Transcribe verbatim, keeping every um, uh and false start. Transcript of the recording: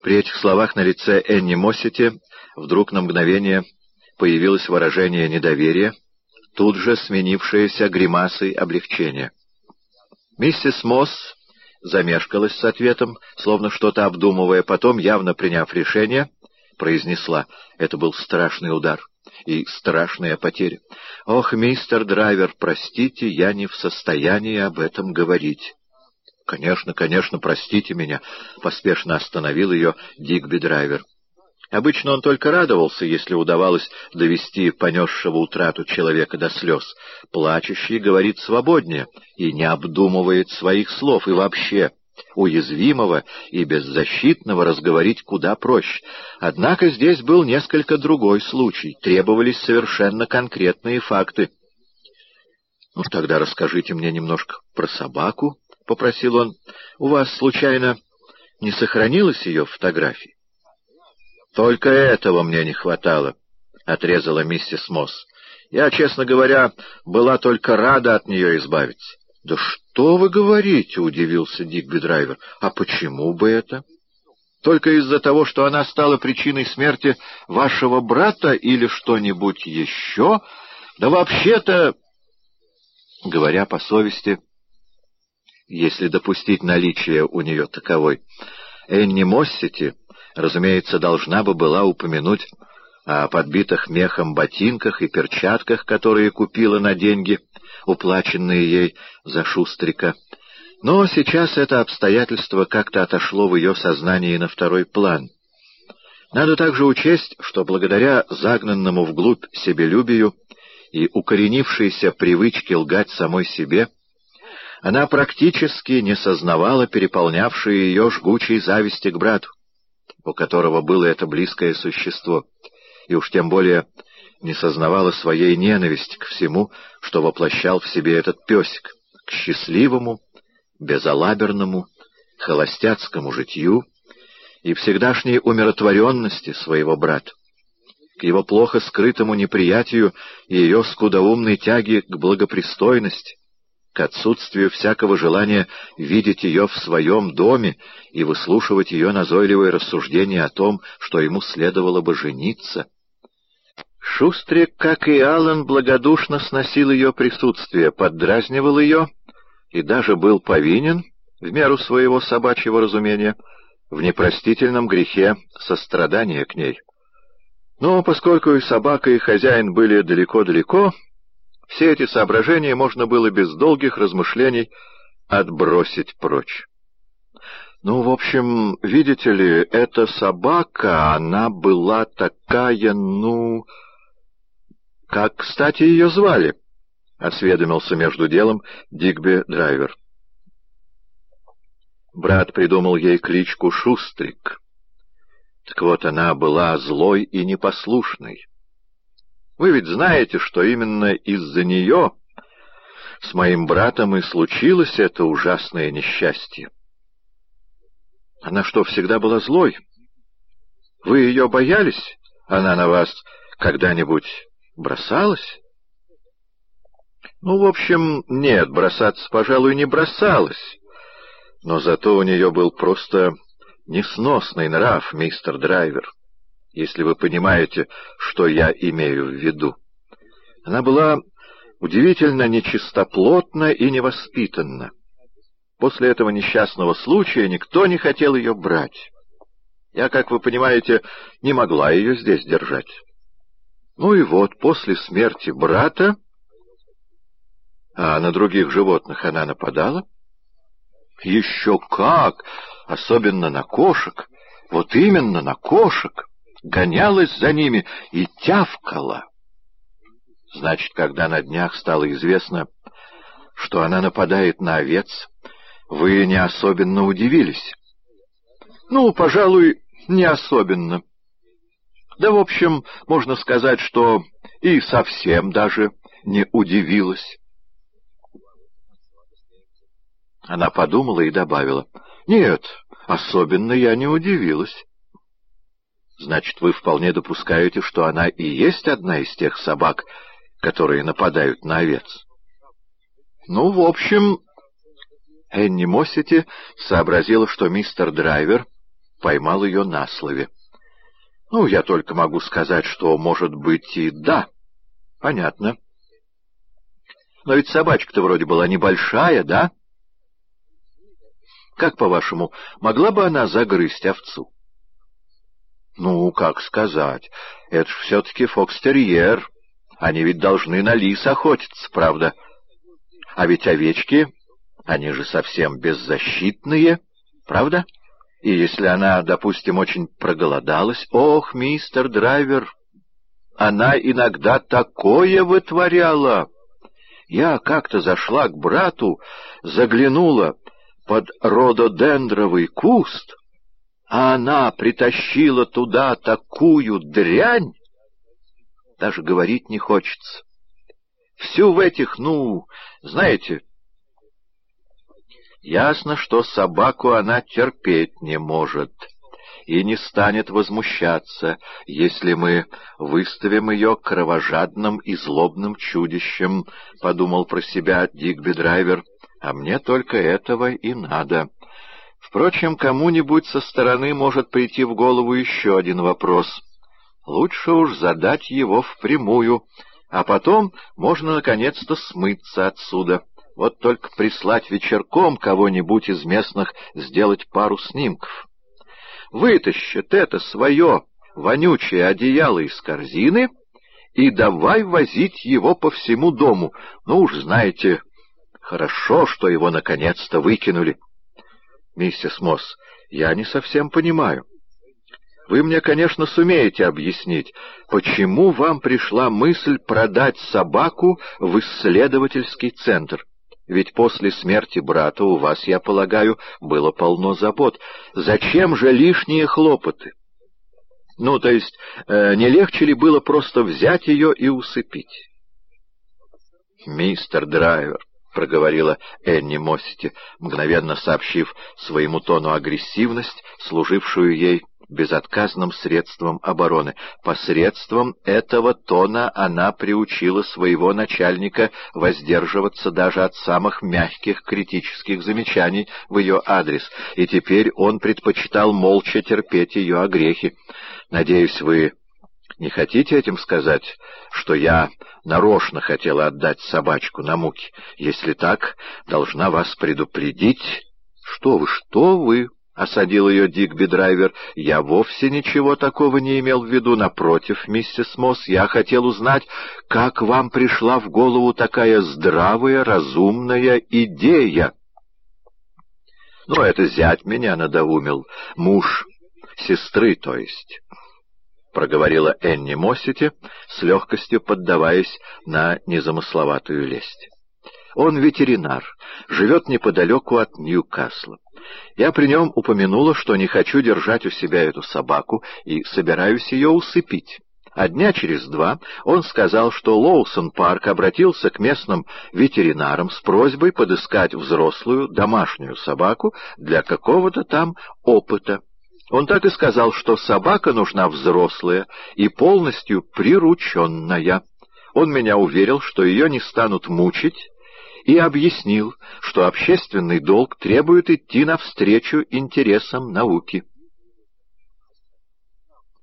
При этих словах на лице Энни Моссити вдруг на мгновение появилось выражение недоверия, тут же сменившееся гримасой облегчения. Миссис Мосс замешкалась с ответом, словно что-то обдумывая, потом, явно приняв решение, произнесла: «Это был страшный удар и страшная потеря. Ох, мистер Драйвер, простите, я не в состоянии об этом говорить». «Конечно, конечно, простите меня», — поспешно остановил ее Дигби Драйвер. Обычно он только радовался, если удавалось довести понесшего утрату человека до слез. Плачущий говорит свободнее и не обдумывает своих слов, и вообще уязвимого и беззащитного разговорить куда проще. Однако здесь был несколько другой случай, требовались совершенно конкретные факты. «Ну, тогда расскажите мне немножко про собаку», — попросил он. «У вас, случайно, не сохранилось ее фотографии?» «Только этого мне не хватало», — отрезала миссис Мосс. «Я, честно говоря, была только рада от нее избавиться». «Да что вы говорите?» — удивился Дигби Драйвер. «А почему бы это? Только из-за того, что она стала причиной смерти вашего брата или что-нибудь еще? Да вообще-то, говоря по совести, если допустить наличие у нее таковой, Энни Моссити, разумеется, должна бы была упомянуть о подбитых мехом ботинках и перчатках, которые купила на деньги, уплаченные ей за Шустрика. Но сейчас это обстоятельство как-то отошло в ее сознании на второй план. Надо также учесть, что благодаря загнанному вглубь себелюбию и укоренившейся привычке лгать самой себе, она практически не сознавала переполнявшей ее жгучей зависти к брату, у которого было это близкое существо, и уж тем более не сознавала своей ненависти к всему, что воплощал в себе этот песик, к счастливому, безалаберному, холостяцкому житью и всегдашней умиротворенности своего брата, к его плохо скрытому неприятию и ее скудоумной тяге к благопристойности, к отсутствию всякого желания видеть ее в своем доме и выслушивать ее назойливые рассуждения о том, что ему следовало бы жениться. Шустрик, как и Аллен, благодушно сносил ее присутствие, поддразнивал ее и даже был повинен, в меру своего собачьего разумения, в непростительном грехе сострадания к ней. Но поскольку и собака, и хозяин были далеко-далеко, все эти соображения можно было без долгих размышлений отбросить прочь. Ну, в общем, видите ли, эта собака, она была такая, ну... «Как, кстати, ее звали?» — осведомился между делом Дигби Драйвер. Брат придумал ей кличку Шустрик. Так вот, она была злой и непослушной. Вы ведь знаете, что именно из-за нее с моим братом и случилось это ужасное несчастье. Она что, всегда была злой? Вы ее боялись? Она на вас когда-нибудь бросалась? Ну, в общем, нет, бросаться, пожалуй, не бросалась. Но зато у нее был просто несносный нрав, мистер Драйвер, если вы понимаете, что я имею в виду. Она была удивительно нечистоплотна и невоспитанна. После этого несчастного случая никто не хотел ее брать. Я, как вы понимаете, не могла ее здесь держать. Ну и вот, после смерти брата... А на других животных она нападала? Еще как! Особенно на кошек. Вот именно на кошек. Гонялась за ними и тявкала. Значит, когда на днях стало известно, что она нападает на овец, вы не особенно удивились? Ну, пожалуй, не особенно. Да, в общем, можно сказать, что и совсем даже не удивилась. Она подумала и добавила: «Нет, особенно я не удивилась». «Значит, вы вполне допускаете, что она и есть одна из тех собак, которые нападают на овец?» «Ну, в общем...» Энни Моссити сообразила, что мистер Драйвер поймал ее на слове. «Ну, я только могу сказать, что, может быть, и да». «Понятно. Но ведь собачка-то вроде была небольшая, да? Как, по-вашему, могла бы она загрызть овцу?» «Ну, как сказать, это ж все-таки фокстерьер. Они ведь должны на лис охотиться, правда? А ведь овечки, они же совсем беззащитные, правда? И если она, допустим, очень проголодалась... Ох, мистер Драйвер, она иногда такое вытворяла! Я как-то зашла к брату, заглянула под рододендровый куст, а она притащила туда такую дрянь, даже говорить не хочется. Всю в этих, ну, знаете... Ясно, что собаку она терпеть не может и не станет возмущаться, если мы выставим ее кровожадным и злобным чудищем, — подумал про себя Дигби Драйвер, — а мне только этого и надо. Впрочем, кому-нибудь со стороны может прийти в голову еще один вопрос. Лучше уж задать его впрямую, а потом можно наконец-то смыться отсюда. Вот только прислать вечерком кого-нибудь из местных сделать пару снимков. Вытащит это свое вонючее одеяло из корзины и давай возить его по всему дому. Ну уж знаете, хорошо, что его наконец-то выкинули. Миссис Мосс, я не совсем понимаю. Вы мне, конечно, сумеете объяснить, почему вам пришла мысль продать собаку в исследовательский центр. Ведь после смерти брата у вас, я полагаю, было полно забот. Зачем же лишние хлопоты? Ну, то есть, э, не легче ли было просто взять ее и усыпить? «Мистер Драйвер», — проговорила Энни Моссити, мгновенно сообщив своему тону агрессивность, служившую ей безотказным средством обороны. Посредством этого тона она приучила своего начальника воздерживаться даже от самых мягких критических замечаний в ее адрес, и теперь он предпочитал молча терпеть ее огрехи. «Надеюсь, вы не хотите этим сказать, что я нарочно хотела отдать собачку на муки? Если так, должна вас предупредить...» «Что вы, что вы?» — осадил ее Дигби Драйвер. — Я вовсе ничего такого не имел в виду. Напротив, миссис Мосс, я хотел узнать, как вам пришла в голову такая здравая, разумная идея. — Ну, это зять меня надоумил. Муж сестры, то есть, — проговорила Энни Моссити, с легкостью поддаваясь на незамысловатую лесть. Он ветеринар, живет неподалеку от Ньюкасла. Я при нем упомянула, что не хочу держать у себя эту собаку и собираюсь ее усыпить. А дня через два он сказал, что Лоусон-парк обратился к местным ветеринарам с просьбой подыскать взрослую домашнюю собаку для какого-то там опыта. Он так и сказал, что собака нужна взрослая и полностью прирученная. Он меня уверил, что ее не станут мучить, и объяснил, что общественный долг требует идти навстречу интересам науки.